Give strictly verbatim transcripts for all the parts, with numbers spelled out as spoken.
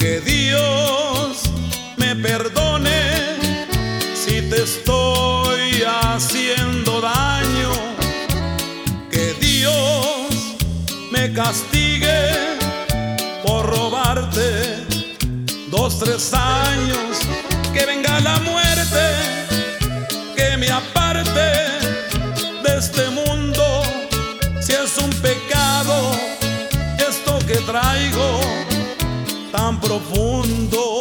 Que Dios me perdone si te estoy haciendo daño. Que Dios me castigue por robarte dos, tres años. Que venga la muerte, que me aparte de este mundo. Si es un pecado esto que traigo tan profundo.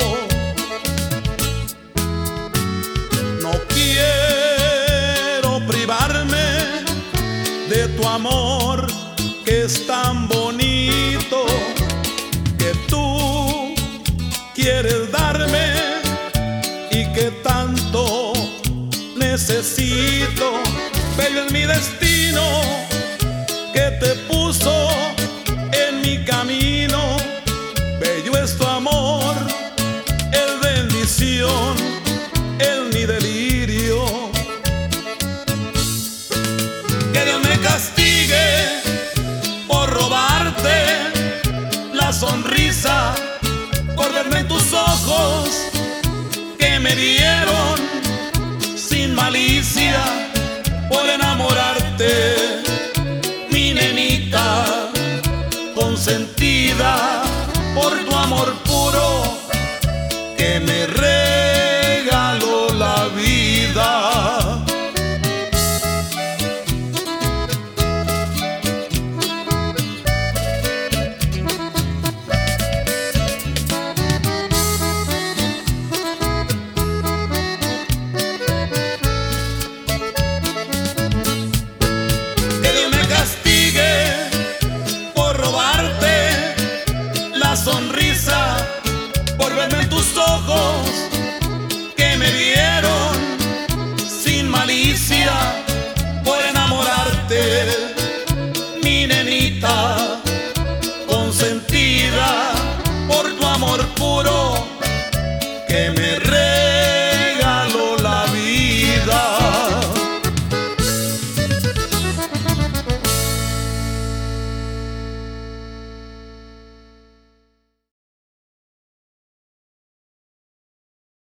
No quiero privarme de tu amor, que es tan bonito, que tú quieres darme y que tanto necesito. Bello es mi destino, que te puso en mi camino. Bello es tu amor, es bendición, es mi delirio. Que Dios me castigue por robarte la sonrisa, por verme en tus ojos que me dieron sin malicia, por enamorarte, mi nenita consentida, por tu amor